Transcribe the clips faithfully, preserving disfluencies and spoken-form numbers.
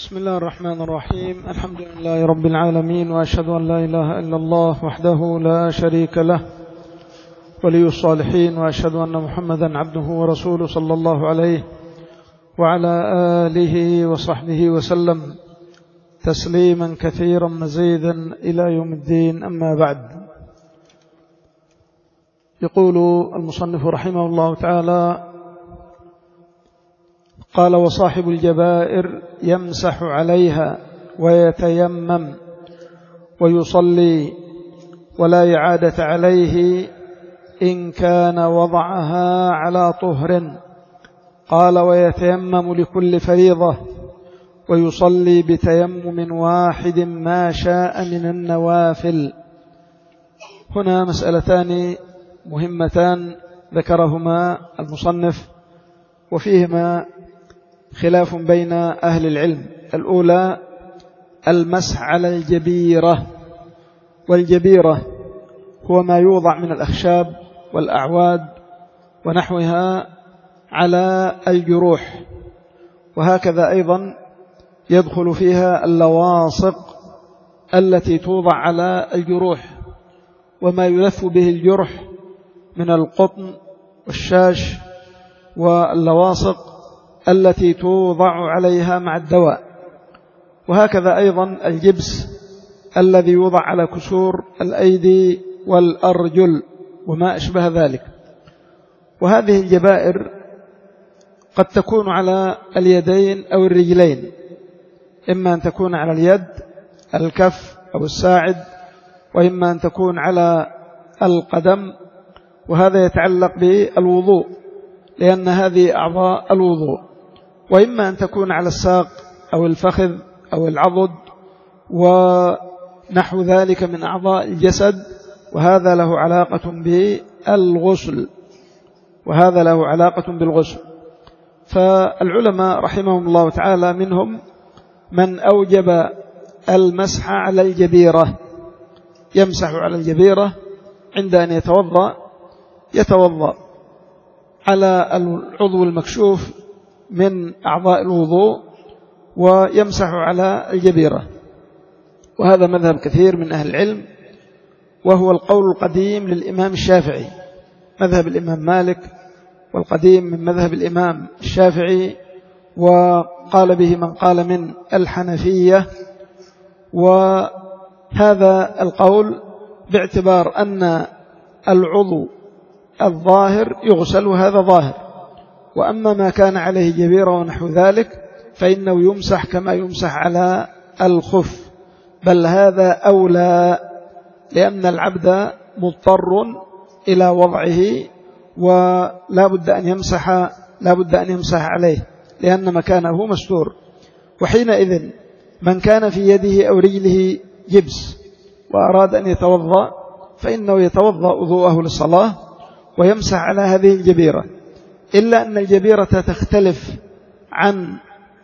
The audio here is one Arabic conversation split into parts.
بسم الله الرحمن الرحيم. الحمد لله رب العالمين، وأشهد أن لا إله إلا الله وحده لا شريك له ولي الصالحين، وأشهد أن محمدا عبده ورسوله صلى الله عليه وعلى آله وصحبه وسلم تسليما كثيرا مزيدا إلى يوم الدين. أما بعد، يقول المصنف رحمه الله تعالى: قال: وصاحب الجبائر يمسح عليها ويتيمم ويصلي ولا إعادة عليه إن كان وضعها على طهر. قال: ويتيمم لكل فريضة ويصلي بتيمم واحد ما شاء من النوافل. هنا مسألتان مهمتان ذكرهما المصنف، وفيهما خلاف بين أهل العلم. الأولى المسح على الجبيرة، والجبيرة هو ما يوضع من الأخشاب والأعواد ونحوها على الجروح، وهكذا أيضا يدخل فيها اللواصق التي توضع على الجروح، وما يلف به الجرح من القطن والشاش واللواصق التي توضع عليها مع الدواء، وهكذا أيضا الجبس الذي يوضع على كسور الأيدي والأرجل وما أشبه ذلك. وهذه الجبائر قد تكون على اليدين أو الرجلين، إما أن تكون على اليد الكف أو الساعد، وإما أن تكون على القدم، وهذا يتعلق بالوضوء لأن هذه أعضاء الوضوء، وإما أن تكون على الساق أو الفخذ أو العضد ونحو ذلك من أعضاء الجسد، وهذا له علاقة بالغسل وهذا له علاقة بالغسل. فالعلماء رحمهم الله تعالى منهم من أوجب المسح على الجبيرة، يمسح على الجبيرة عند أن يتوضأ يتوضأ على العضو المكشوف من أعضاء الوضوء ويمسح على الجبيرة، وهذا مذهب كثير من أهل العلم، وهو القول القديم للإمام الشافعي، مذهب الإمام مالك والقديم من مذهب الإمام الشافعي، وقال به من قال من الحنفية. وهذا القول باعتبار أن العضو الظاهر يغسل، هذا ظاهر، وأما ما كان عليه جبيرة ونحو ذلك فإنه يمسح كما يمسح على الخف، بل هذا أولى، لأن العبد مضطر إلى وضعه ولا بد أن يمسح لا بد أن يمسح عليه لأن مكانه مستور. وحينئذ من كان في يده أو رجله جبس وأراد أن يتوضأ فإنه يتوضأ وضوءه للصلاة ويمسح على هذه الجبيرة، إلا أن الجبيرة تختلف عن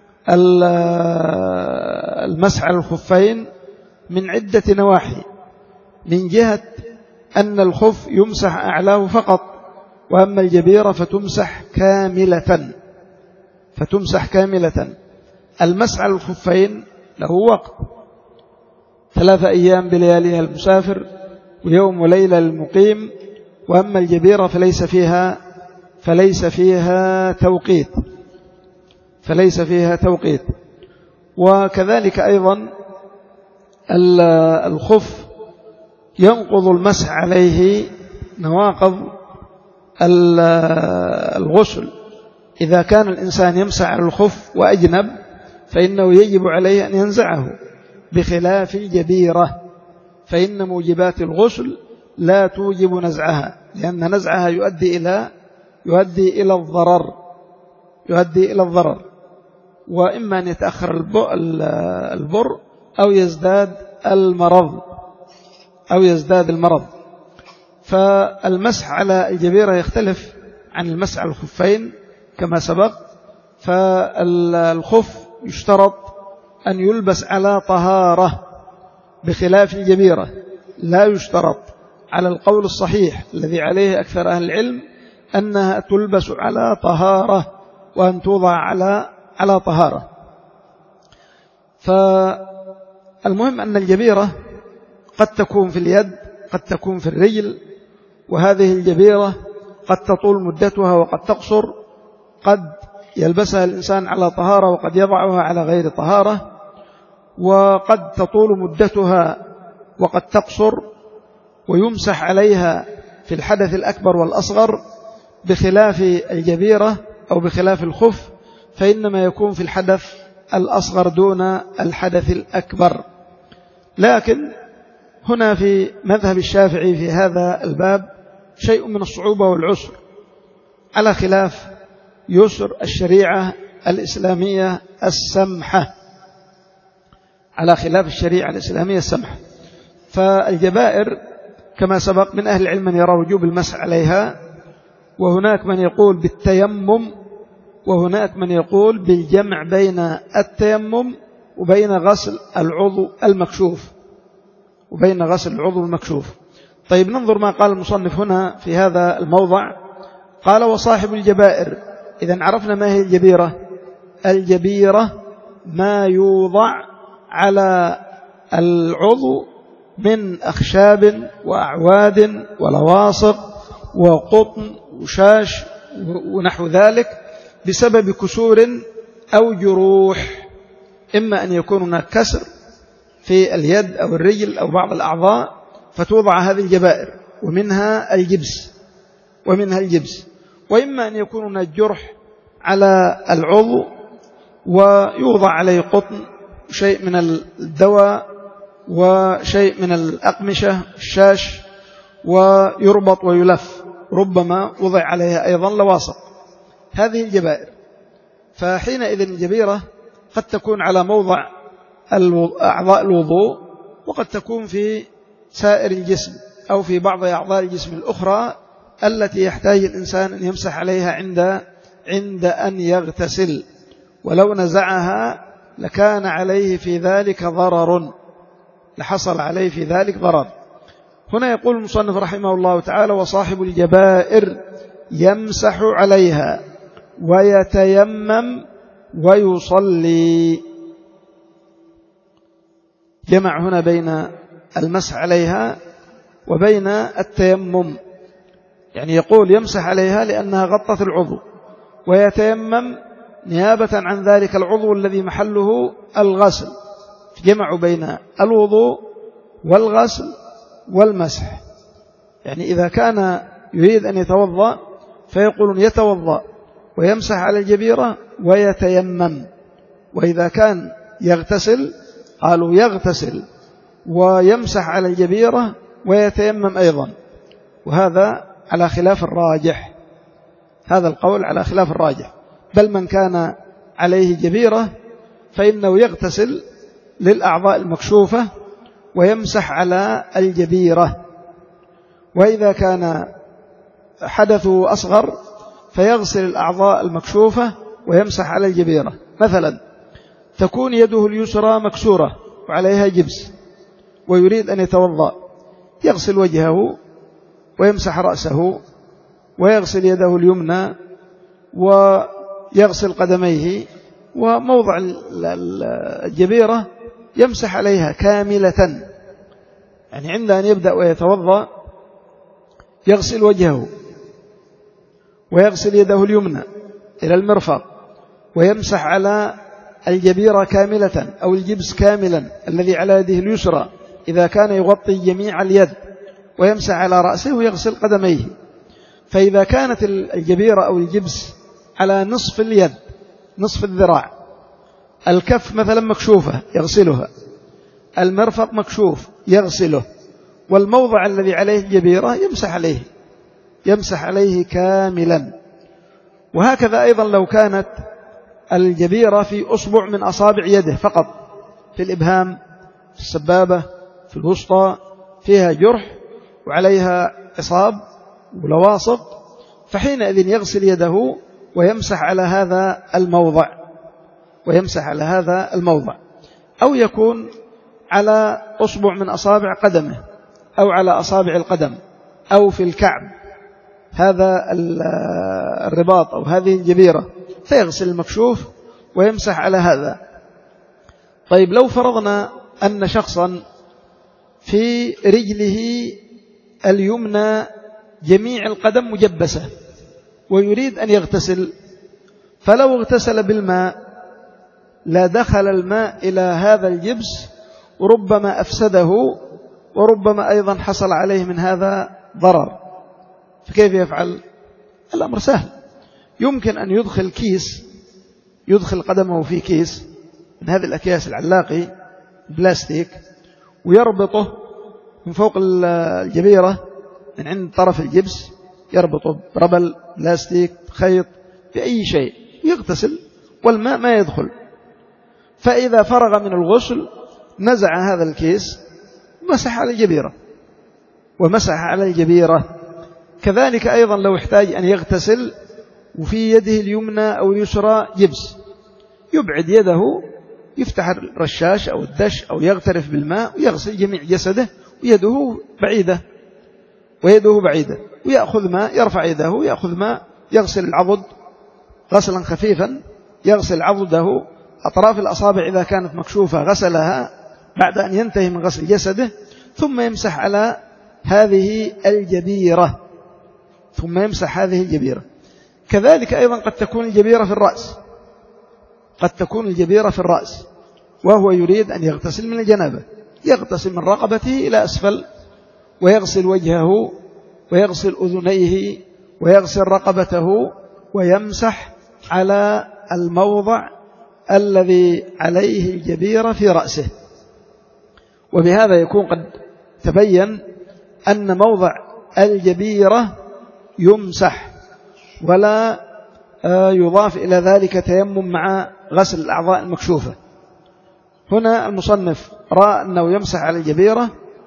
المسح على الخفين من عدة نواحي، من جهة أن الخف يمسح أعلاه فقط، وأما الجبيرة فتمسح كاملة فتمسح كاملة. المسح على الخفين له وقت، ثلاثة أيام بلياليها المسافر ويوم وليلة للمقيم، وأما الجبيرة فليس فيها فليس فيها توقيت فليس فيها توقيت وكذلك أيضا الخف ينقض المسح عليه نواقض الغسل. إذا كان الإنسان يمسح على الخف وأجنب فإنه يجب عليه أن ينزعه، بخلاف الجبيرة فإن موجبات الغسل لا توجب نزعها، لأن نزعها يؤدي إلى يؤدي إلى الضرر يؤدي إلى الضرر وإما أن يتأخر البر أو يزداد المرض أو يزداد المرض. فالمسح على الجبيرة يختلف عن المسح على الخفين كما سبق. فالخف يشترط أن يلبس على طهارة، بخلاف الجبيرة لا يشترط، على القول الصحيح الذي عليه أكثر أهل العلم أنها تلبس على طهارة وأن توضع على على طهارة. فالمهم أن الجبيرة قد تكون في اليد، قد تكون في الرجل، وهذه الجبيرة قد تطول مدتها وقد تقصر، قد يلبسها الإنسان على طهارة وقد يضعها على غير طهارة، وقد تطول مدتها وقد تقصر، ويمسح عليها في الحدث الأكبر والأصغر، بخلاف الجبيرة أو بخلاف الخف فإنما يكون في الحدث الأصغر دون الحدث الأكبر. لكن هنا في مذهب الشافعي في هذا الباب شيء من الصعوبة والعسر، على خلاف يسر الشريعة الإسلامية السمحة، على خلاف الشريعة الإسلامية السمحة. فالجبائر كما سبق من أهل العلم من يرى وجوب المسح عليها، وهناك من يقول بالتيمم، وهناك من يقول بالجمع بين التيمم وبين غسل العضو المكشوف وبين غسل العضو المكشوف. طيب ننظر ما قال المصنف هنا في هذا الموضع. قال وصاحب الجبائر. إذن عرفنا ما هي الجبيرة. الجبيرة ما يوضع على العضو من أخشاب وأعواد ولواصق وقطن وشاش ونحو ذلك بسبب كسور أو جروح، إما أن يكون هناك كسر في اليد أو الرجل أو بعض الأعضاء فتوضع هذه الجبائر، ومنها الجبس ومنها الجبس وإما أن يكون هناك جرح على العضو ويوضع عليه قطن، شيء من الدواء وشيء من الأقمشة الشاش، ويربط ويلف، ربما وضع عليها أيضا لواصق. هذه الجبائر. فحينئذ الجبيرة قد تكون على موضع أعضاء الوضوء، وقد تكون في سائر الجسم أو في بعض أعضاء الجسم الأخرى التي يحتاج الإنسان أن يمسح عليها عند عند أن يغتسل، ولو نزعها لكان عليه في ذلك ضرر، لحصل عليه في ذلك ضرر. هنا يقول المصنف رحمه الله تعالى وصاحب الجبائر يمسح عليها ويتيمم ويصلي. جمع هنا بين المسح عليها وبين التيمم، يعني يقول يمسح عليها لأنها غطت العضو، ويتيمم نيابة عن ذلك العضو الذي محله الغسل. جمع بين الوضوء والغسل والمسح، يعني إذا كان يريد أن يتوضأ فيقول يتوضأ ويمسح على الجبيرة ويتيمم، وإذا كان يغتسل قالوا يغتسل ويمسح على الجبيرة ويتيمم أيضا. وهذا على خلاف الراجح، هذا القول على خلاف الراجح، بل من كان عليه جبيرة فإنه يغتسل للأعضاء المكشوفة ويمسح على الجبيرة، وإذا كان حدثه أصغر فيغسل الأعضاء المكشوفة ويمسح على الجبيرة. مثلا تكون يده اليسرى مكسورة وعليها جبس ويريد أن يتوضأ، يغسل وجهه ويمسح رأسه ويغسل يده اليمنى ويغسل قدميه، وموضع الجبيرة يمسح عليها كاملة، يعني عند أن يبدأ ويتوضأ يغسل وجهه ويغسل يده اليمنى إلى المرفق ويمسح على الجبيرة كاملة أو الجبس كاملا الذي على يده اليسرى إذا كان يغطي جميع اليد، ويمسح على رأسه ويغسل قدميه. فإذا كانت الجبيرة أو الجبس على نصف اليد، نصف الذراع، الكف مثلا مكشوفة يغسلها، المرفق مكشوف يغسله، والموضع الذي عليه الجبيرة يمسح عليه يمسح عليه كاملا. وهكذا أيضا لو كانت الجبيرة في أصبع من أصابع يده فقط، في الإبهام، في السبابة، في الوسطى، فيها جرح وعليها إصاب ولواصق، فحينئذ يغسل يده ويمسح على هذا الموضع ويمسح على هذا الموضع أو يكون على أصبع من أصابع قدمه أو على أصابع القدم أو في الكعب، هذا الرباط أو هذه الجبيرة، فيغسل المكشوف ويمسح على هذا. طيب لو فرضنا أن شخصا في رجله اليمنى جميع القدم مجبسة ويريد أن يغتسل، فلو اغتسل بالماء لا دخل الماء إلى هذا الجبس وربما أفسده وربما أيضا حصل عليه من هذا ضرر، فكيف يفعل؟ الأمر سهل، يمكن أن يدخل كيس، يدخل قدمه في كيس من هذه الأكياس العلاقي بلاستيك ويربطه من فوق الجبيرة من عند طرف الجبس، يربطه بربل بلاستيك خيط بأي شيء، يغتسل والماء ما يدخل. فإذا فرغ من الغسل نزع هذا الكيس ومسح على الجبيرة ومسح على الجبيرة. كذلك أيضا لو احتاج أن يغتسل وفي يده اليمنى أو اليسرى جبس، يبعد يده، يفتح الرشاش أو الدش أو يغترف بالماء ويغسل جميع جسده ويده بعيدة ويده بعيدة، ويأخذ ماء، يرفع يده يأخذ ماء، يغسل العضد غسلا خفيفا، يغسل عضده، أطراف الأصابع إذا كانت مكشوفة غسلها بعد أن ينتهي من غسل جسده، ثم يمسح على هذه الجبيرة ثم يمسح هذه الجبيرة. كذلك أيضا قد تكون الجبيرة في الرأس، قد تكون الجبيرة في الرأس وهو يريد أن يغتسل من الجنابة، يغتسل من رقبته إلى أسفل ويغسل وجهه ويغسل أذنيه ويغسل رقبته ويمسح على الموضع الذي عليه الجبيرة في رأسه. وبهذا يكون قد تبين أن موضع الجبيرة يمسح ولا يضاف إلى ذلك تيمم مع غسل الأعضاء المكشوفة. هنا المصنف رأى أنه يمسح على الجبيرة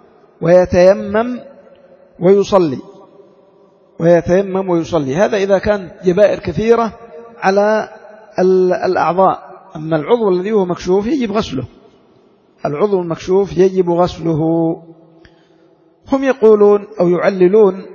ويتيمم ويصلي ويتيمم ويصلي، هذا إذا كان جبائر كثيرة على الأعضاء. أما العضو الذي هو مكشوف يجب غسله، العضو المكشوف يجب غسله. هم يقولون أو يعللون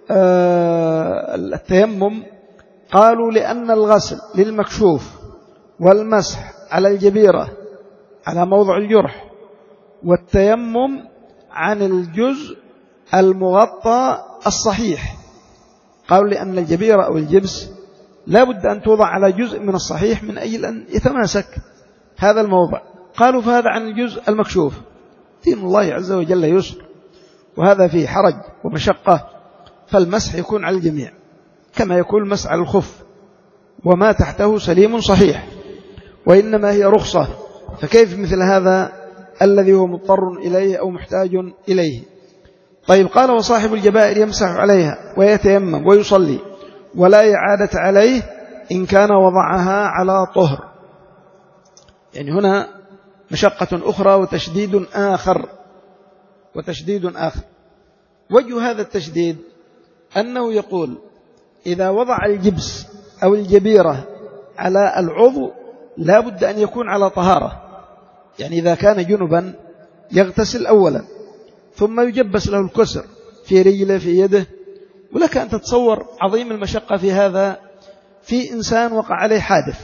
التيمم، قالوا لأن الغسل للمكشوف والمسح على الجبيرة على موضع الجرح والتيمم عن الجزء المغطى الصحيح، قالوا لأن الجبيرة أو الجبس لا بد أن توضع على جزء من الصحيح من أجل أن يتماسك هذا الموضع، قالوا فهذا عن الجزء المكشوف. دين الله عز وجل يسر، وهذا فيه حرج ومشقة، فالمسح يكون على الجميع كما يكون المسح على الخف، وما تحته سليم صحيح، وإنما هي رخصة، فكيف مثل هذا الذي هو مضطر إليه أو محتاج إليه؟ طيب قال وصاحب الجبائر يمسح عليها ويتيمم ويصلي ولا إعادة عليه إن كان وضعها على طهر. يعني هنا مشقة أخرى وتشديد آخر وتشديد آخر. وجه هذا التشديد أنه يقول إذا وضع الجبس أو الجبيرة على العضو لا بد أن يكون على طهارة، يعني إذا كان جنبا يغتسل أولا ثم يجبس له الكسر في رجله في يده. ولك أن تتصور عظيم المشقة في هذا في إنسان وقع عليه حادث،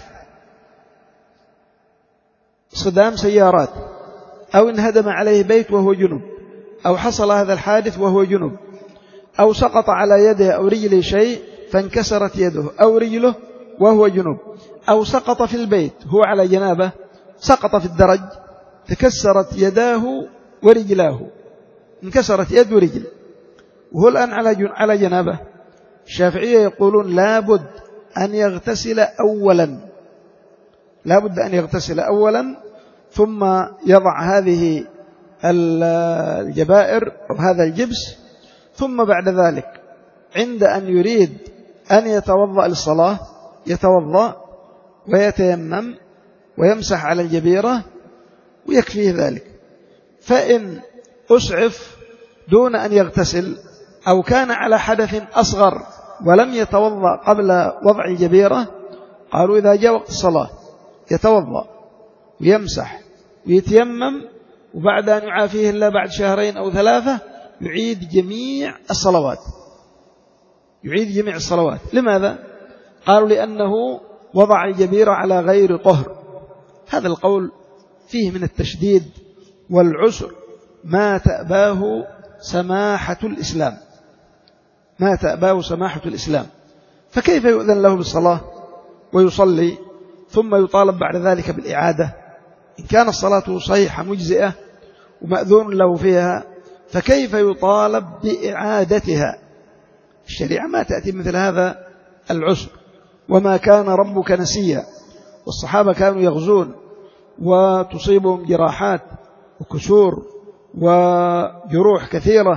صدام سيارات، أو انهدم عليه بيت وهو جنب، أو حصل هذا الحادث وهو جنب، أو سقط على يده أو رجله شيء فانكسرت يده أو رجله وهو جنب، أو سقط في البيت هو على جنابه، سقط في الدرج تكسرت يداه ورجلاه، انكسرت يد ورجل وهو الآن على جنابه. الشافعية يقولون لابد أن يغتسل أولا، لابد أن يغتسل أولا ثم يضع هذه الجبائر أو هذا الجبس، ثم بعد ذلك عند أن يريد أن يتوضأ للصلاة يتوضأ ويتيمم ويمسح على الجبيرة ويكفيه ذلك. فإن أسعف دون أن يغتسل أو كان على حدث أصغر ولم يتوضأ قبل وضع الجبيرة، قالوا إذا جاء وقت الصلاة يتوضأ ويمسح ويتيمم، وبعد أن يعافيه الله بعد شهرين أو ثلاثة يعيد جميع الصلوات، يعيد جميع الصلوات. لماذا؟ قالوا لأنه وضع الجبيرة على غير طهر. هذا القول فيه من التشديد والعسر ما تأباه سماحة الإسلام ما تأباه سماحة الإسلام. فكيف يؤذن له بالصلاة ويصلي ثم يطالب بعد ذلك بالإعادة؟ إن كان الصلاة صحيحة مجزئة ومأذون له فيها، فكيف يطالب بإعادتها؟ الشريعة ما تأتي مثل هذا العسر. وما كان ربك نسيا، والصحابة كانوا يغزون وتصيبهم جراحات وكسور وجروح كثيرة،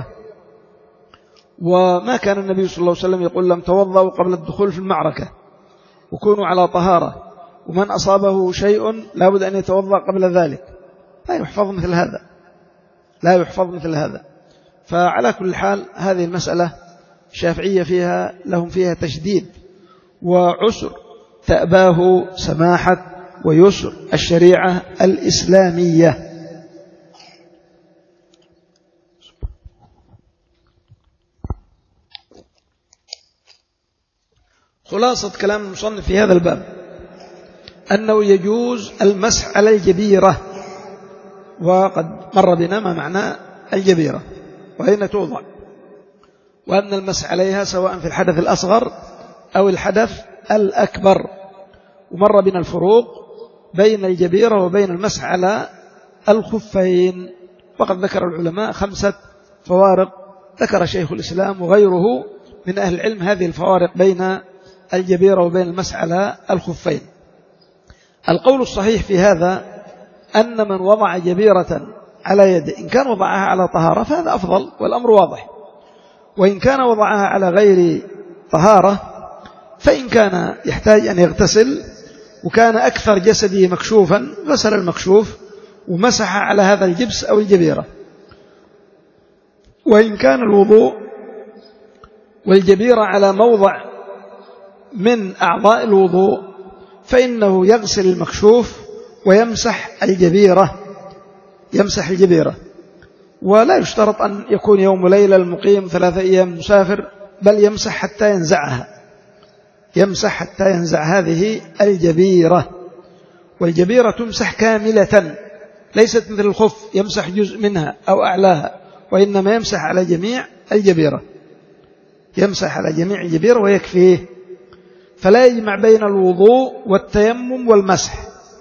وما كان النبي صلى الله عليه وسلم يقول لهم توضأوا قبل الدخول في المعركة وكونوا على طهارة، ومن أصابه شيء لا بد أن يتوضأ قبل ذلك. لا يحفظ مثل هذا لا يحفظ مثل هذا. فعلى كل حال هذه المسألة الشافعية فيها لهم فيها تشديد وعسر تأباه سماحة ويسر الشريعة الإسلامية. خلاصة كلام المصنف في هذا الباب أنه يجوز المسح على الجبيرة، وقد مر بنا ما معنى الجبيرة وأين توضع، وأن المسح عليها سواء في الحدث الأصغر أو الحدث الأكبر. ومر بنا الفروق بين الجبيرة وبين المسح على الخفين، وقد ذكر العلماء خمسة فوارق، ذكر شيخ الإسلام وغيره من أهل العلم هذه الفوارق بين الجبيرة وبين المسح على الخفين. القول الصحيح في هذا أن من وضع جبيرة على يده إن كان وضعها على طهارة فهذا أفضل والأمر واضح، وإن كان وضعها على غير طهارة فإن كان يحتاج أن يغتسل وكان أكثر جسده مكشوفا غسل المكشوف ومسح على هذا الجبس أو الجبيرة. وإن كان الوضوء والجبيرة على موضع من أعضاء الوضوء فإنه يغسل المكشوف ويمسح الجبيرة يمسح الجبيرة ولا يشترط أن يكون يوم وليلة المقيم ثلاثة أيام مسافر، بل يمسح حتى ينزعها يمسح حتى ينزع هذه الجبيرة. والجبيرة تمسح كاملة، ليست مثل الخف يمسح جزء منها أو أعلاها، وإنما يمسح على جميع الجبيرة يمسح على جميع الجبيرة ويكفيه. فلا يجمع بين الوضوء والتيمم والمسح،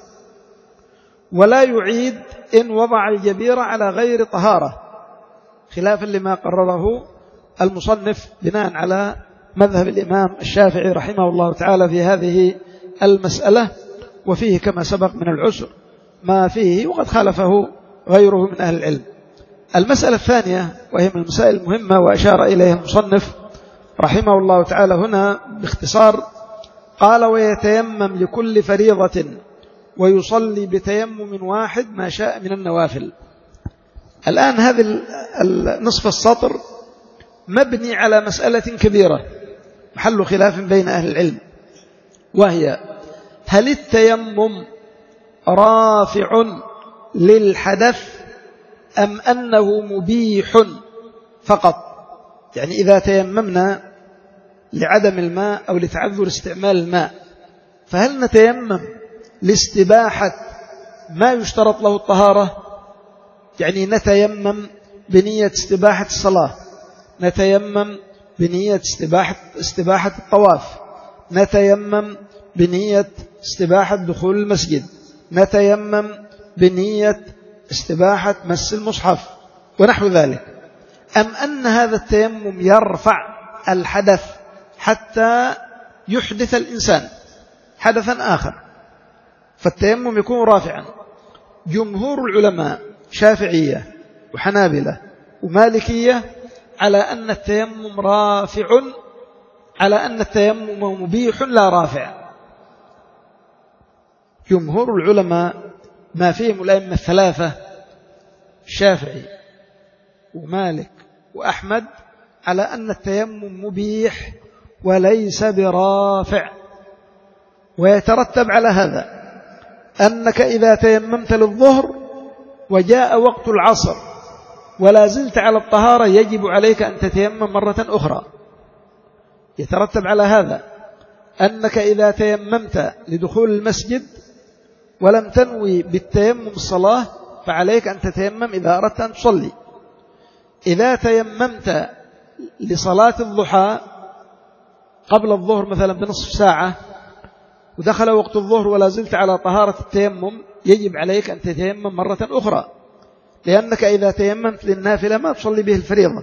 ولا يعيد إن وضع الجبيرة على غير طهارة، خلافا لما قرره المصنف بناء على مذهب الإمام الشافعي رحمه الله تعالى في هذه المسألة. وفيه كما سبق من العسر ما فيه، وقد خالفه غيره من أهل العلم. المسألة الثانية وهي من المسائل المهمة وأشار إليها المصنف رحمه الله تعالى هنا باختصار، قال ويتيمم لكل فريضة ويصلي بتيمم واحد ما شاء من النوافل. الآن هذا النصف السطر مبني على مسألة كبيرة محل خلاف بين أهل العلم، وهي هل التيمم رافع للحدث أم أنه مبيح فقط؟ يعني إذا تيممنا لعدم الماء أو لتعذر استعمال الماء فهل نتيمم لاستباحة ما يشترط له الطهارة؟ يعني نتيمم بنية استباحة الصلاة، نتيمم بنية استباحة, استباحة الطواف، نتيمم بنية استباحة دخول المسجد، نتيمم بنية استباحة مس المصحف ونحو ذلك، أم أن هذا التيمم يرفع الحدث حتى يحدث الإنسان حدثا آخر فالتيمم يكون رافعا؟ جمهور العلماء شافعية وحنابلة ومالكية على أن التيمم رافع، على أن التيمم مبيح لا رافع. جمهور العلماء ما فيهم الأئمة الثلاثة الشافعي ومالك وأحمد على أن التيمم مبيح وليس برافع. ويترتب على هذا أنك إذا تيممت للظهر وجاء وقت العصر ولا زلت على الطهارة يجب عليك أن تتيمم مرة أخرى. يترتب على هذا أنك إذا تيممت لدخول المسجد ولم تنوي بالتيمم الصلاة فعليك أن تتيمم إذا أردت أن تصلي. إذا تيممت لصلاة الضحى قبل الظهر مثلا بنصف ساعة ودخل وقت الظهر ولا زلت على طهارة التيمم، يجب عليك أن تتيمم مرة أخرى، لأنك إذا تيممت للنافلة ما تصلي به الفريضة.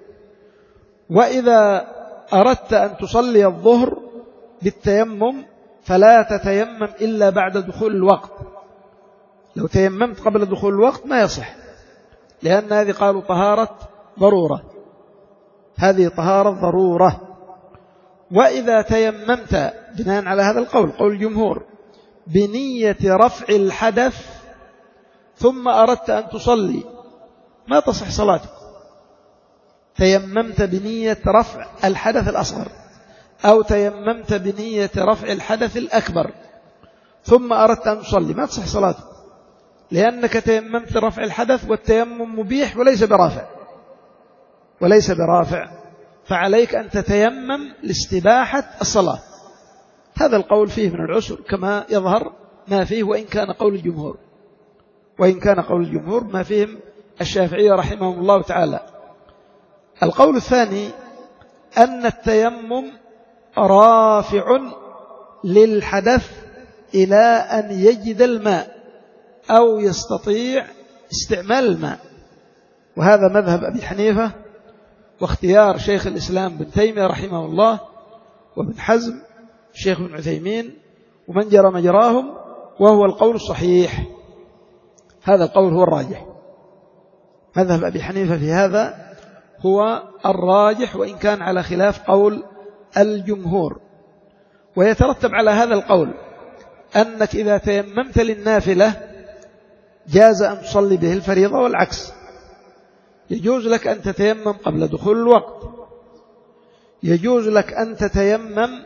وإذا أردت أن تصلي الظهر بالتيمم فلا تتيمم إلا بعد دخول الوقت. لو تيممت قبل دخول الوقت ما يصح، لأن هذه قالوا طهارة ضرورة، هذه طهارة ضرورة. وإذا تيممت بناء على هذا القول، قول الجمهور، بنية رفع الحدث ثم أردت أن تصلي ما تصح صلاتك. تيممت بنية رفع الحدث الأصغر أو تيممت بنية رفع الحدث الأكبر ثم أردت أن تصلي ما تصح صلاتك، لأنك تيممت رفع الحدث والتيمم مبيح وليس برافع وليس برافع فعليك أن تتيمم لاستباحة الصلاة. هذا القول فيه من العسر كما يظهر ما فيه، وإن كان قول الجمهور وإن كان قول الجمهور ما فيهم الشافعي رحمه الله تعالى. القول الثاني أن التيمم رافع للحدث إلى أن يجد الماء أو يستطيع استعمال الماء، وهذا مذهب أبي حنيفة واختيار شيخ الإسلام بن تيمية رحمه الله وابن حزم الشيخ بن عثيمين ومن جرى مجراهم، وهو القول الصحيح. هذا القول هو الراجح، مذهب أبي حنيفة في هذا هو الراجح وإن كان على خلاف قول الجمهور. ويترتب على هذا القول أنك إذا تيممت للنافلة جاز أن تصلي به الفريضة، والعكس، يجوز لك أن تتيمم قبل دخول الوقت، يجوز لك أن تتيمم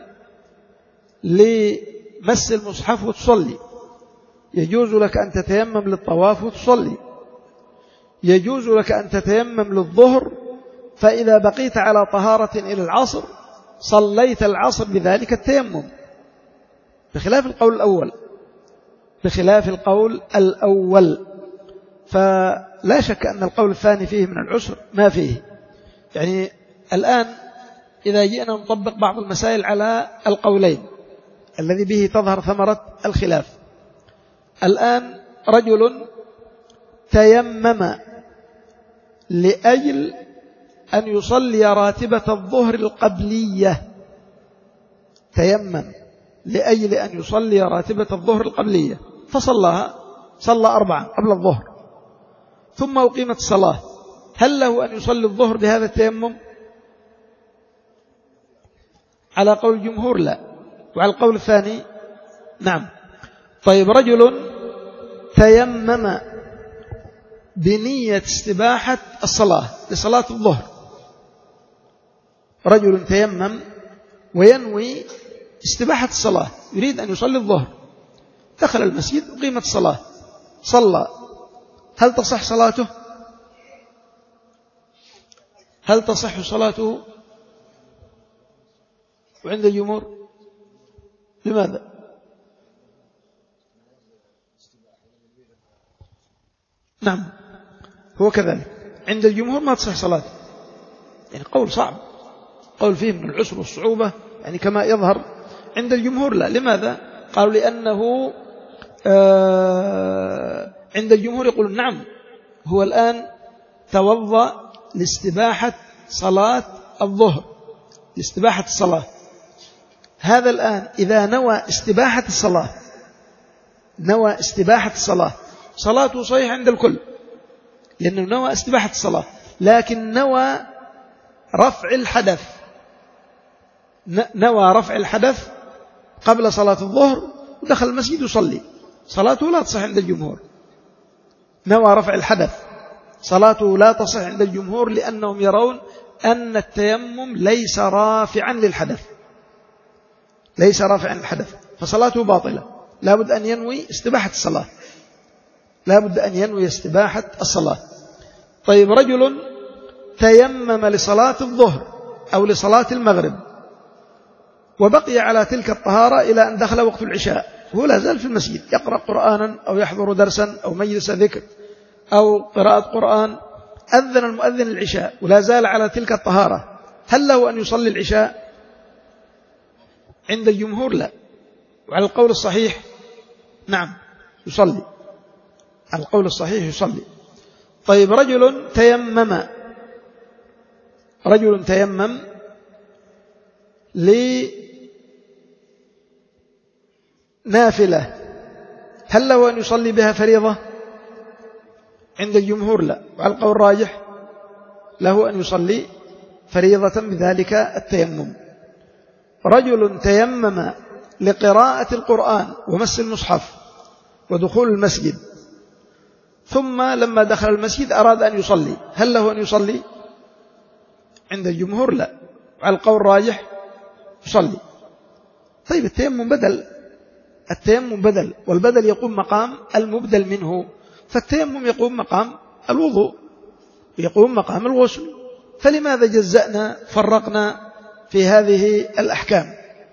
لمس المصحف وتصلي، يجوز لك أن تتيمم للطواف وتصلي، يجوز لك أن تتيمم للظهر، فإذا بقيت على طهارة إلى العصر صليت العصر بذلك التيمم، بخلاف القول الأول بخلاف القول الأول فلا شك أن القول الثاني فيه من العسر ما فيه. يعني الآن إذا جئنا نطبق بعض المسائل على القولين الذي به تظهر ثمرة الخلاف. الآن رجل تيمم لأجل أن يصلي راتبة الظهر القبلية، تيمم لأجل أن يصلي راتبة الظهر القبلية فصلىها، صلى أربعا قبل الظهر ثم أقيمت الصلاة، هل له أن يصلي الظهر بهذا التيمم؟ على قول الجمهور لا، وعلى القول الثاني نعم. طيب رجل تيمم بنية استباحة الصلاة لصلاة الظهر، رجل تيمم وينوي استباحة الصلاة، يريد أن يصلي الظهر، دخل المسجد وقيمت الصلاة صلى، هل تصح صلاته؟ هل تصح صلاته؟ وعند الجمهور لماذا؟ نعم هو كذلك، عند الجمهور ما تصح صلاته، يعني قول صعب، قول فيه من العسر والصعوبة، يعني كما يظهر عند الجمهور لا. لماذا؟ قالوا لأنه آه عند الجمهور يقولون نعم هو الآن توضأ لاستباحة صلاة الظهر، لاستباحة الصلاة، هذا الآن إذا نوى استباحة الصلاة نوى استباحة الصلاة صلاته صحيحة عند الكل لأنه نوى استباحة الصلاة، لكن نوى رفع الحدث نوى رفع الحدث قبل صلاة الظهر ودخل المسجد يصلي، صلاته لا تصح عند الجمهور. نوى رفع الحدث صلاته لا تصح عند الجمهور، لأنهم يرون أن التيمم ليس رافعا للحدث ليس رافعا للحدث فصلاته باطلة، لا بد أن ينوي استباحة الصلاة لا بد أن ينوي استباحة الصلاة. طيب رجل تيمم لصلاة الظهر أو لصلاة المغرب وبقي على تلك الطهارة إلى أن دخل وقت العشاء، هو لا زال في المسجد يقرأ قرآنا أو يحضر درسا أو مجلس ذكر أو قراءة قرآن، أذن المؤذن العشاء ولا زال على تلك الطهارة، هل له أن يصلي العشاء؟ عند الجمهور لا، وعلى القول الصحيح نعم يصلي، على القول الصحيح يصلي. طيب رجل تيمم رجل تيمم لنافلة، هل له أن يصلي بها فريضة؟ عند الجمهور لا، وعلى القول الراجح له أن يصلي فريضة بذلك التيمم. رجل تيمم لقراءة القرآن ومس المصحف ودخول المسجد، ثم لما دخل المسجد أراد أن يصلي، هل له أن يصلي؟ عند الجمهور لا، وعلى القول الراجح يصلي. طيب التيمم بدل، التيمم بدل، والبدل يقوم مقام المبدل منه، فالتيمم يقوم مقام الوضوء يقوم مقام الغسل، فلماذا جزأنا فرقنا في هذه الأحكام؟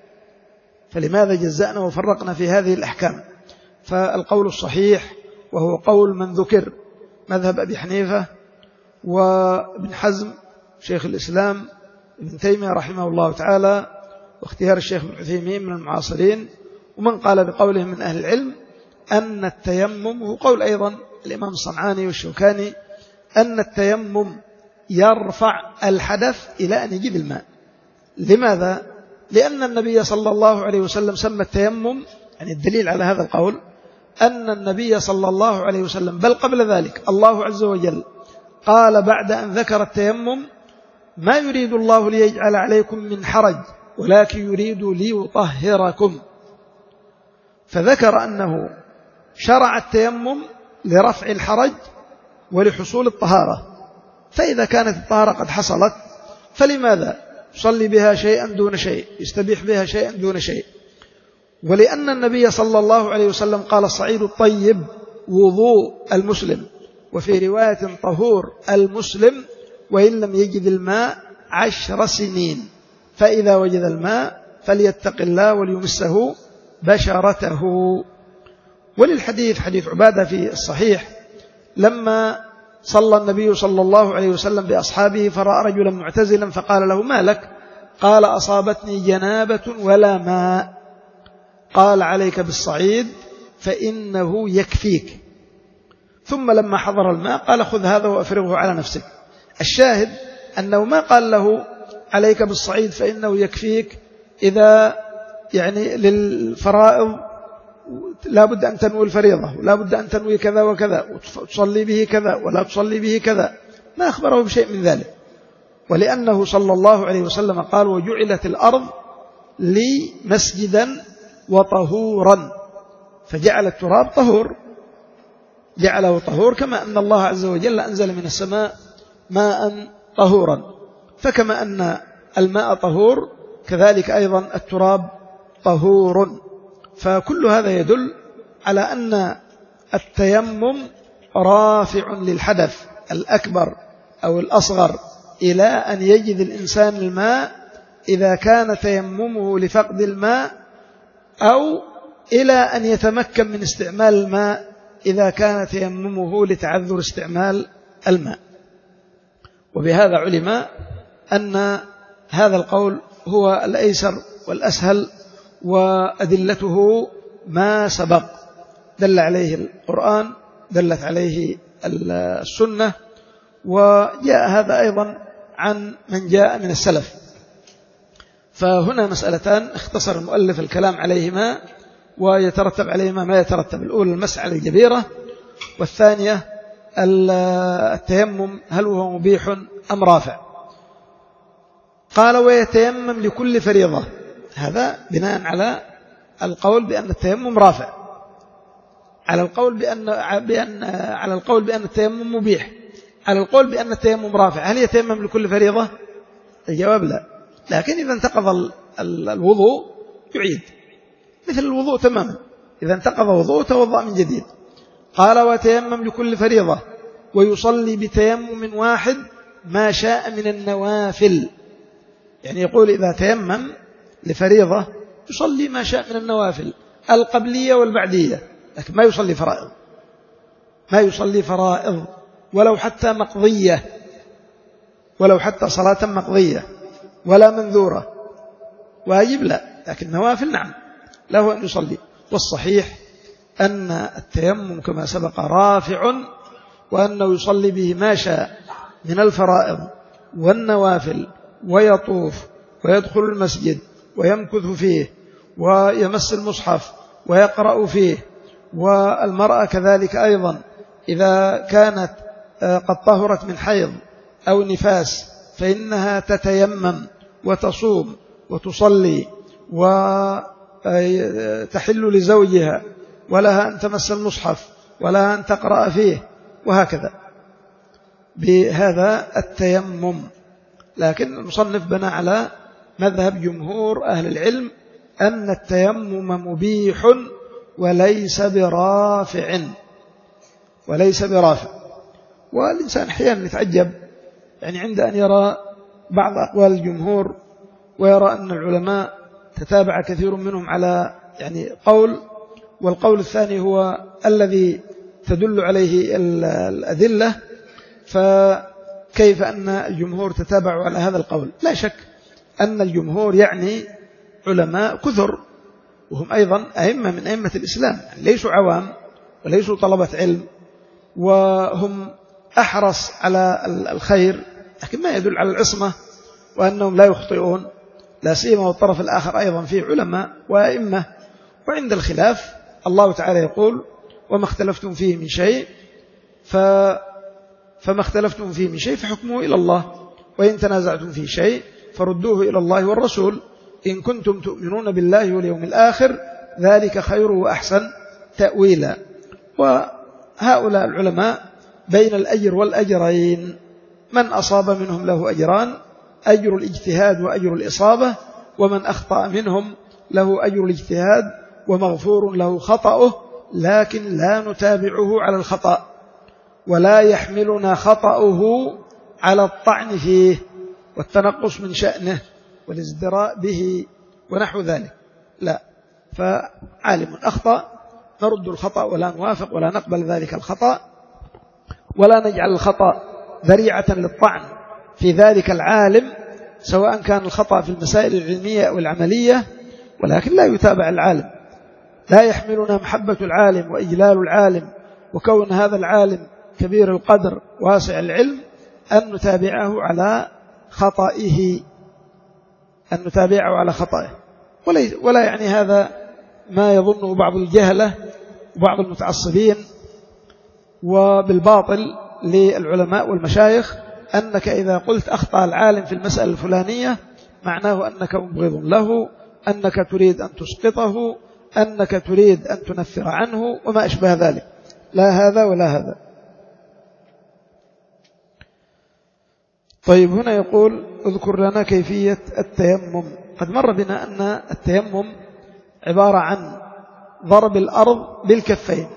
فلماذا جزأنا وفرقنا في هذه الأحكام؟ فالقول الصحيح وهو قول من ذكر مذهب أبي حنيفة وابن حزم شيخ الإسلام ابن تيمية رحمه الله تعالى، واختيار الشيخ ابن عثيمين من المعاصرين، ومن قال بقوله من أهل العلم، أن التيمم هو قول أيضا الإمام الصنعاني والشوكاني، أن التيمم يرفع الحدث إلى أن يجيب الماء. لماذا؟ لأن النبي صلى الله عليه وسلم سمى التيمم، يعني الدليل على هذا القول أن النبي صلى الله عليه وسلم بل قبل ذلك الله عز وجل قال بعد أن ذكر التيمم: ما يريد الله ليجعل عليكم من حرج ولكن يريد ليطهركم. فذكر أنه شرع التيمم لرفع الحرج ولحصول الطهارة، فإذا كانت الطهارة قد حصلت فلماذا يصلي بها شيئا دون شيء، يستبيح بها شيئا دون شيء؟ ولأن النبي صلى الله عليه وسلم قال: الصعيد الطيب وضوء المسلم، وفي رواية طهور المسلم، وإن لم يجد الماء عشر سنين، فإذا وجد الماء فليتق الله وليمسه بشرته. وللحديث حديث عبادة في الصحيح لما صلى النبي صلى الله عليه وسلم بأصحابه فرأى رجلا معتزلا فقال له: ما لك؟ قال: أصابتني جنابة ولا ماء. قال: عليك بالصعيد فإنه يكفيك. ثم لما حضر الماء قال: خذ هذا وأفرغه على نفسك. الشاهد أنه ما قال له: عليك بالصعيد فإنه يكفيك إذا يعني للفرائض لا بد أن تنوي الفريضة ولا بد أن تنوي كذا وكذا وتصلي به كذا ولا تصلي به كذا، ما أخبره بشيء من ذلك. ولأنه صلى الله عليه وسلم قال: وجعلت الأرض لي مسجدا وطهورا، فجعل التراب طهور، جعله طهور، كما أن الله عز وجل أنزل من السماء ماء طهورا، فكما أن الماء طهور كذلك أيضا التراب طهور. فكل هذا يدل على أن التيمم رافع للحدث الأكبر أو الأصغر إلى أن يجد الإنسان الماء إذا كان تيممه لفقد الماء، أو إلى أن يتمكن من استعمال الماء إذا كان تيممه لتعذر استعمال الماء. وبهذا علم أن هذا القول هو الأيسر والأسهل، وأدلته ما سبق، دل عليه القرآن، دلت عليه السنة، وجاء هذا أيضا عن من جاء من السلف. فهنا مسألتان اختصر المؤلف الكلام عليهما ويترتب عليهما ما يترتب: الأولى المسعى الجبيرة، والثانية التيمم هل هو مبيح أم رافع. قال: ويتيمم لكل فريضة، هذا بناء على القول بأن التيمم رافع، على القول بأن, بأن على القول بأن التيمم مبيح، على القول بأن التيمم رافع. هل يتيمم لكل فريضة؟ الجواب لا، لكن إذا انتقض الوضوء يعيد مثل الوضوء تماما، إذا انتقض وضوء توضأ من جديد. قال: ويتيمم لكل فريضة ويصلي بتيمم واحد ما شاء من النوافل، يعني يقول إذا تيمم لفريضة يصلي ما شاء من النوافل، القبلية والبعدية، لكن ما يصلي فرائض، ما يصلي فرائض ولو حتى مقضية، ولو حتى صلاة مقضية ولا منذورة. واجب لا، لكن نوافل نعم له أن يصلي. والصحيح أن التيمم كما سبق رافع، وأنه يصلي به ما شاء من الفرائض والنوافل، ويطوف ويدخل المسجد ويمكث فيه ويمس المصحف ويقرأ فيه. والمرأة كذلك أيضا إذا كانت قد طهرت من حيض أو نفاس فإنها تتيمم وتصوم وتصلي وتحل لزوجها، ولها أن تمس المصحف ولها أن تقرأ فيه، وهكذا بهذا التيمم. لكن المصنف بنى على مذهب جمهور أهل العلم أن التيمم مبيح وليس برافع، وليس برافع. والإنسان أحيانا يتعجب يعني عند أن يرى بعض أقوال الجمهور ويرى أن العلماء تتابع كثير منهم على يعني قول، والقول الثاني هو الذي تدل عليه الأدلة، فكيف أن الجمهور تتابعوا على هذا القول؟ لا شك أن الجمهور يعني علماء كثر، وهم أيضا أئمة من أئمة الإسلام، يعني ليسوا عوام وليسوا طلبة علم، وهم أحرص على الخير، لكن ما يدل على العصمة وأنهم لا يخطئون، لا سيما والطرف الآخر أيضا فيه علماء وأئمة. وعند الخلاف الله تعالى يقول وما اختلفتم فيه من شيء ف... فما اختلفتم فيه من شيء فحكمه إلى الله، وإن تنازعتم فيه شيء فردوه إلى الله والرسول إن كنتم تؤمنون بالله واليوم الآخر ذلك خير وأحسن تأويلا. وهؤلاء العلماء بين الأجر والأجرين، من أصاب منهم له أجران، أجر الاجتهاد وأجر الإصابة، ومن أخطأ منهم له أجر الاجتهاد ومغفور له خطأه، لكن لا نتابعه على الخطأ، ولا يحملنا خطأه على الطعن فيه والتنقص من شأنه والازدراء به ونحو ذلك، لا. فعالم أخطأ نرد الخطأ ولا نوافق ولا نقبل ذلك الخطأ، ولا نجعل الخطأ ذريعة للطعن في ذلك العالم، سواء كان الخطأ في المسائل العلمية أو العملية، ولكن لا يتابع العالم. لا يحملنا محبة العالم وإجلال العالم وكون هذا العالم كبير القدر واسع العلم أن نتابعه على خطئه، أن نتابعه على خطئه. ولا يعني هذا ما يظنه بعض الجهلة وبعض المتعصبين وبالباطل للعلماء والمشايخ، أنك إذا قلت أخطأ العالم في المسألة الفلانية معناه أنك مبغض له، أنك تريد أن تسقطه، أنك تريد أن تنفر عنه وما أشبه ذلك. لا هذا ولا هذا. طيب هنا يقول اذكر لنا كيفية التيمم. قد مر بنا أن التيمم عبارة عن ضرب الأرض بالكفين،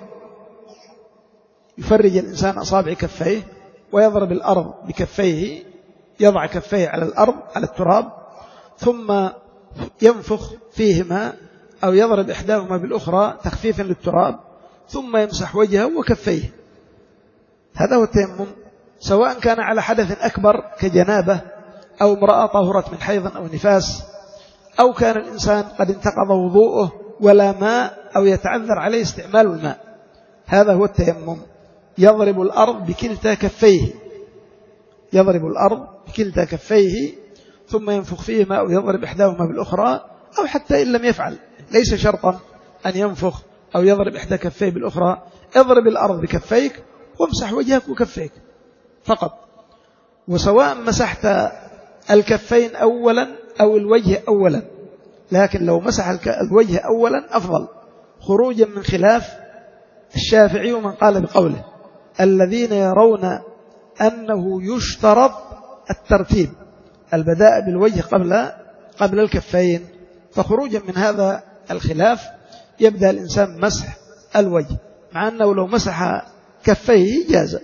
يفرج الإنسان أصابع كفيه ويضرب الأرض بكفيه، يضع كفيه على الأرض على التراب، ثم ينفخ فيهما أو يضرب إحداهما بالأخرى تخفيفا للتراب، ثم يمسح وجهه وكفيه. هذا هو التيمم، سواء كان على حدث أكبر كجنابة أو امرأة طهرت من حيض أو نفاس، أو كان الإنسان قد انتقض وضوءه ولا ماء أو يتعذر عليه استعمال الماء. هذا هو التيمم، يضرب الأرض بكلتا كفيه، يضرب الأرض بكلتا كفيه ثم ينفخ فيهما أو يضرب إحداهما بالأخرى، أو حتى إن لم يفعل ليس شرطا أن ينفخ أو يضرب إحدى كفيه بالأخرى، اضرب الأرض بكفيك وامسح وجهك وكفيك فقط. وسواء مسحت الكفين أولا أو الوجه أولا، لكن لو مسح الوجه أولا أفضل، خروجا من خلاف الشافعي ومن قال بقوله، الذين يرون أنه يشترط الترتيب، البداء بالوجه قبل قبل الكفين. فخروجا من هذا الخلاف يبدأ الإنسان مسح الوجه، مع أنه لو مسح كفيه جاز.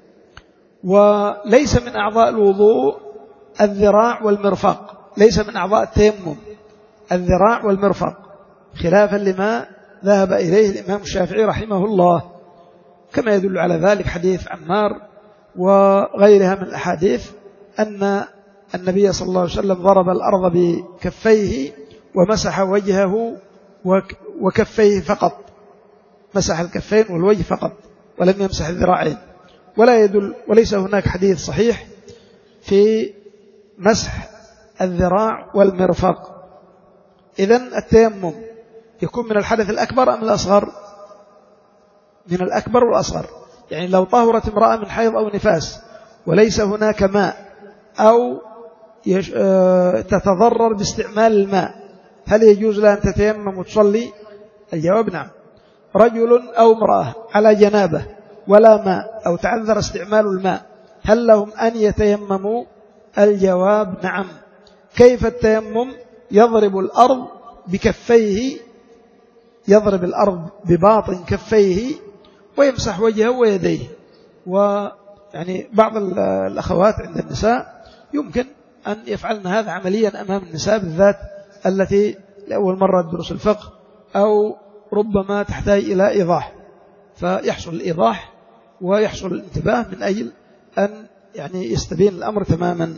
وليس من أعضاء الوضوء الذراع والمرفق، ليس من أعضاء التيمم الذراع والمرفق، خلافا لما ذهب إليه الإمام الشافعي رحمه الله، كما يدل على ذلك حديث عمار وغيرها من الأحاديث أن النبي صلى الله عليه وسلم ضرب الأرض بكفيه ومسح وجهه وكفيه فقط، مسح الكفين والوجه فقط ولم يمسح الذراعين. ولا يدل وليس هناك حديث صحيح في مسح الذراع والمرفق. إذن التيمم يكون من الحدث الأكبر أم الأصغر؟ من الأكبر والأصغر. يعني لو طهرت امرأة من حيض أو نفاس وليس هناك ماء أو يش... آه... تتضرر باستعمال الماء، هل يجوز لها أن تتيمم وتصلي؟ الجواب نعم. رجل أو امرأة على جنابه ولا ماء أو تعذر استعمال الماء، هل لهم أن يتيمموا؟ الجواب نعم. كيف التيمم؟ يضرب الأرض بكفيه، يضرب الأرض بباطن كفيه ويمسح وجهه ويديه. ويعني بعض الأخوات عند النساء يمكن أن يفعلن هذا عمليا أمام النساء بالذات التي لأول مرة تدرس الفقه أو ربما تحتاج إلى إيضاح، فيحصل الإيضاح ويحصل الانتباه من أجل أن يعني يستبين الأمر تماما.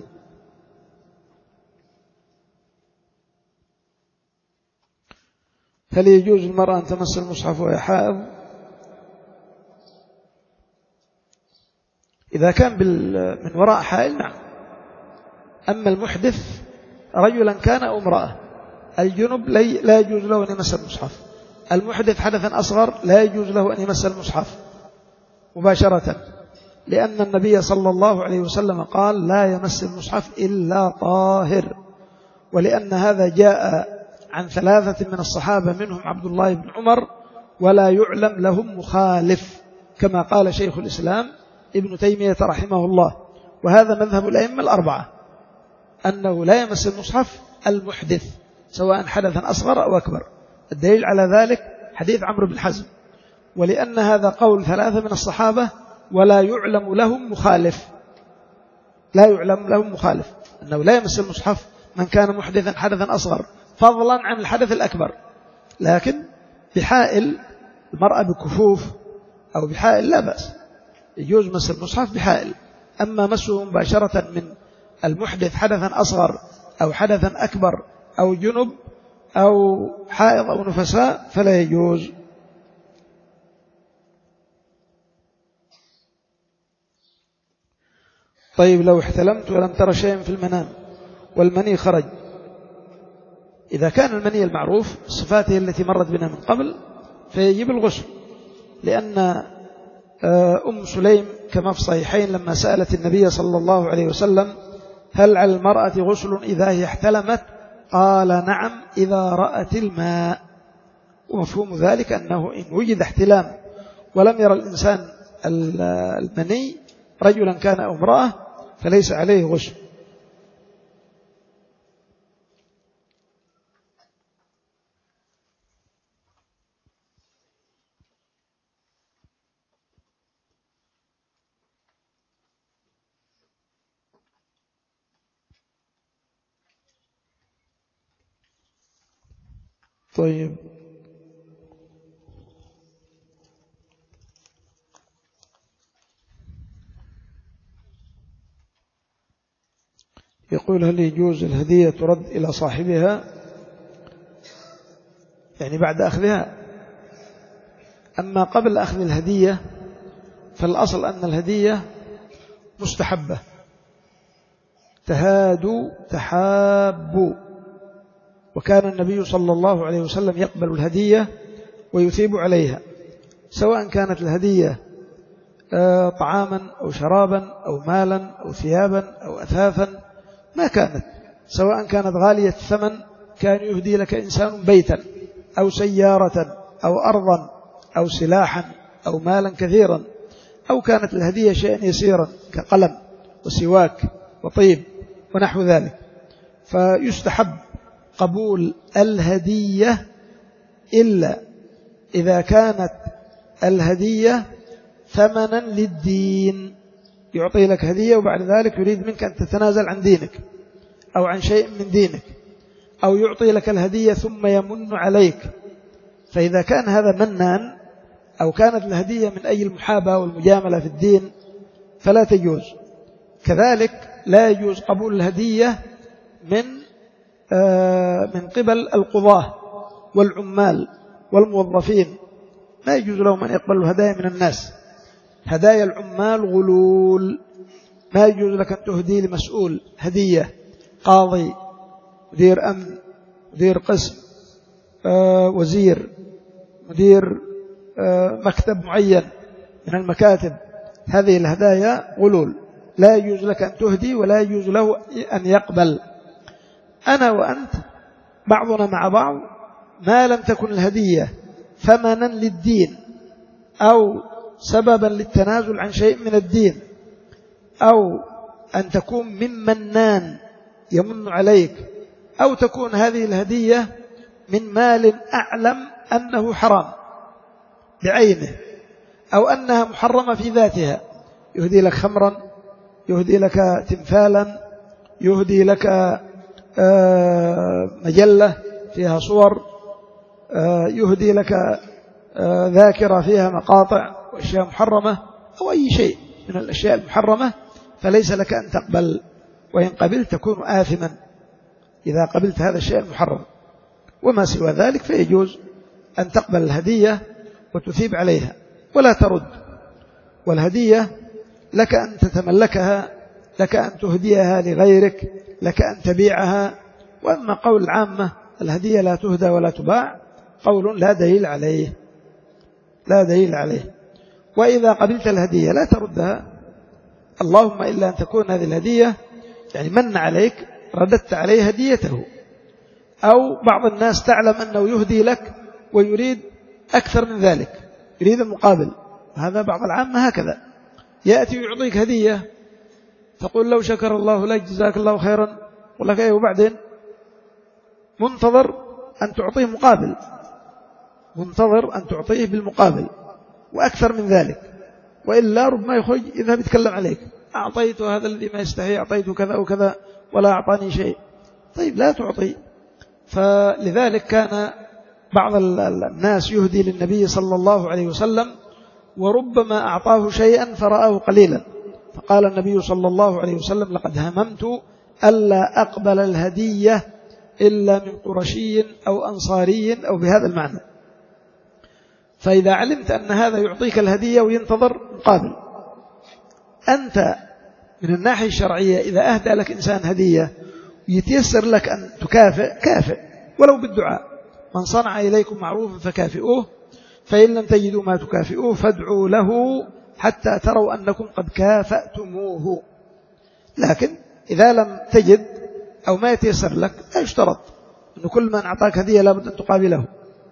هل يجوز المرأة أن تمس المصحف وهي حائض؟ إذا كان من وراء حائل نعم. أما المحدث رجلا كان أو امرأة، الجنب لا يجوز له أن يمس المصحف. المحدث حدثا أصغر لا يجوز له أن يمس المصحف مباشرة، لأن النبي صلى الله عليه وسلم قال لا يمس المصحف إلا طاهر، ولأن هذا جاء عن ثلاثة من الصحابة منهم عبد الله بن عمر ولا يعلم لهم مخالف، كما قال شيخ الإسلام ابن تيمية رحمه الله. وهذا مذهب الأئمة الأربعة أنه لا يمس المصحف المحدث سواء حدثا أصغر أو أكبر. الدليل على ذلك حديث عمرو بن حزم، ولأن هذا قول ثلاثة من الصحابة ولا يعلم لهم مخالف، لا يعلم لهم مخالف أنه لا يمس المصحف من كان محدثا حدثا أصغر فضلا عن الحدث الأكبر. لكن بحائل المرأة بكفوف أو بحائل لا بأس، يجوز مس المصحف بحائل. أما مسه مباشرة من المحدث حدثا أصغر أو حدثا أكبر أو جنب أو حائض أو نفساء فلا يجوز. طيب لو احتلمت ولم ترى شيئا في المنام والمني خرج، إذا كان المني المعروف صفاته التي مرت بنا من قبل فيجب الغسل، لأن أم سليم كما في الصحيحين لما سألت النبي صلى الله عليه وسلم هل على المرأة غسل إذا هي احتلمت؟ قال نعم إذا رأت الماء. ومفهوم ذلك أنه إن وجد احتلام ولم يرى الإنسان المني رجلا كان أو امرأة فليس عليه غسل. طيب يقول هل يجوز الهدية ترد إلى صاحبها يعني بعد أخذها؟ أما قبل أخذ الهدية فالأصل أن الهدية مستحبة، تهادوا تحابوا، وكان النبي صلى الله عليه وسلم يقبل الهدية ويثيب عليها، سواء كانت الهدية طعاما أو شرابا أو مالا أو ثيابا أو أثاثا ما كانت، سواء كانت غالية الثمن كان يهدي لك إنسان بيتا أو سيارة أو أرضا أو سلاحا أو مالا كثيرا، أو كانت الهدية شيئا يسيرا كقلم وسواك وطيب ونحو ذلك، فيستحب قبول الهدية إلا إذا كانت الهدية ثمنا للدين، يعطي لك هدية وبعد ذلك يريد منك أن تتنازل عن دينك أو عن شيء من دينك، أو يعطي لك الهدية ثم يمن عليك فإذا كان هذا منان أو كانت الهدية من أي المحابة والمجاملة في الدين فلا تجوز. كذلك لا يجوز قبول الهدية من من قبل القضاة والعمال والموظفين، ما يجوز لهم أن يقبلوا هدايا من الناس. هدايا العمال غلول، ما يجوز لك أن تهدي لمسؤول هدية، قاضي، مدير أمن، مدير قسم، وزير، مدير مكتب معين من المكاتب، هذه الهدايا غلول، لا يجوز لك أن تهدي ولا يجوز له أن يقبل. أنا وأنت بعضنا مع بعض ما لم تكن الهدية ثمنا للدين أو سببا للتنازل عن شيء من الدين، أو أن تكون ممن نان يمن عليك، أو تكون هذه الهدية من مال أعلم أنه حرام بعينه، أو أنها محرمة في ذاتها، يهدي لك خمرا، يهدي لك تمثالا، يهدي لك مجلة فيها صور، يهدي لك ذاكرة فيها مقاطع وأشياء محرمة، أو أي شيء من الأشياء المحرمة، فليس لك أن تقبل، وإن قبلت تكون آثما إذا قبلت هذا الشيء المحرم. وما سوى ذلك فيجوز أن تقبل الهدية وتثيب عليها ولا ترد. والهدية لك أن تتملكها، لك أن تهديها لغيرك، لك أن تبيعها. وأما قول العامة الهدية لا تهدى ولا تباع قول لا دليل عليه، لا دليل عليه. وإذا قبلت الهدية لا تردها، اللهم إلا أن تكون هذه الهدية يعني من عليك رددت عليه هديته، أو بعض الناس تعلم أنه يهدي لك ويريد أكثر من ذلك، يريد المقابل. هذا بعض العامة هكذا، يأتي ويعطيك هدية تقول لو شكر الله لك جزاك الله خيرا، ولك أيه وبعدين منتظر أن تعطيه مقابل، منتظر أن تعطيه بالمقابل وأكثر من ذلك، وإلا ربما يخرج إذا بيتكلم عليك، أعطيته هذا الذي ما يستحي، أعطيته كذا وكذا ولا أعطاني شيء. طيب لا تعطي. فلذلك كان بعض الناس يهدي للنبي صلى الله عليه وسلم وربما أعطاه شيئا فرآه قليلا، فقال النبي صلى الله عليه وسلم لقد هممت ألا أقبل الهدية إلا من قرشي أو أنصاري أو بهذا المعنى. فإذا علمت أن هذا يعطيك الهدية وينتظر مقابل، أنت من الناحية الشرعية إذا أهدى لك إنسان هدية يتيسر لك أن تكافئ، كافئ ولو بالدعاء، من صنع إليكم معروفا فكافئوه، فإن لم تجدوا ما تكافئوه فادعوا له حتى تروا أنكم قد كافأتموه. لكن إذا لم تجد أو ما يتيسر لك لا يشترط أن كل من أعطاك هدية لابد أن تقابله.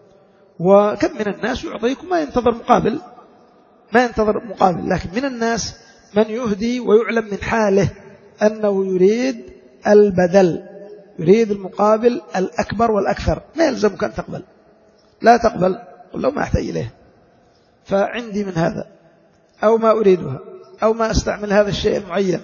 وكم من الناس يعطيك ما ينتظر مقابل، ما ينتظر مقابل، لكن من الناس من يهدي ويعلم من حاله أنه يريد البدل، يريد المقابل الأكبر والأكثر، ما يلزمك أن تقبل، لا تقبل، قل لو ما أحتاج إليه، فعندي من هذا أو ما أريدها أو ما أستعمل هذا الشيء المعين.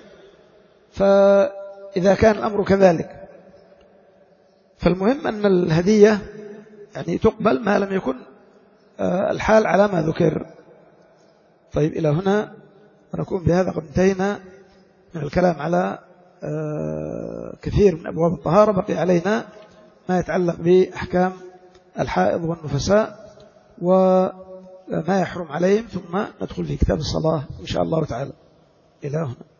فإذا كان الأمر كذلك فالمهم أن الهدية يعني تقبل ما لم يكن الحال على ما ذكر. طيب إلى هنا ونكون بهذا قد انتهينا من الكلام على كثير من أبواب الطهارة. بقي علينا ما يتعلق بأحكام الحائض والنفساء وما يحرم عليهم، ثم ندخل في كتاب الصلاة إن شاء الله تعالى. إلى هنا.